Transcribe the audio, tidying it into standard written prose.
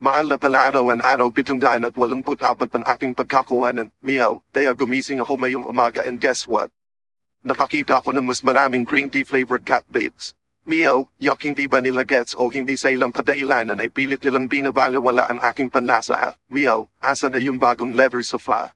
Mahal na pala araw-araw 784 ang aking pagkakuhanan. Meow, kaya gumising ako ngayong umaga and guess what? Nakakita ako ng mas maraming green tea flavored cat baits. Meow, yak hindi ba nila gets o hindi sa ilang kadailanan ay pilit nilang binabaliwala ang aking panlasa ha? Meow, asa na yung bagong lever sofa?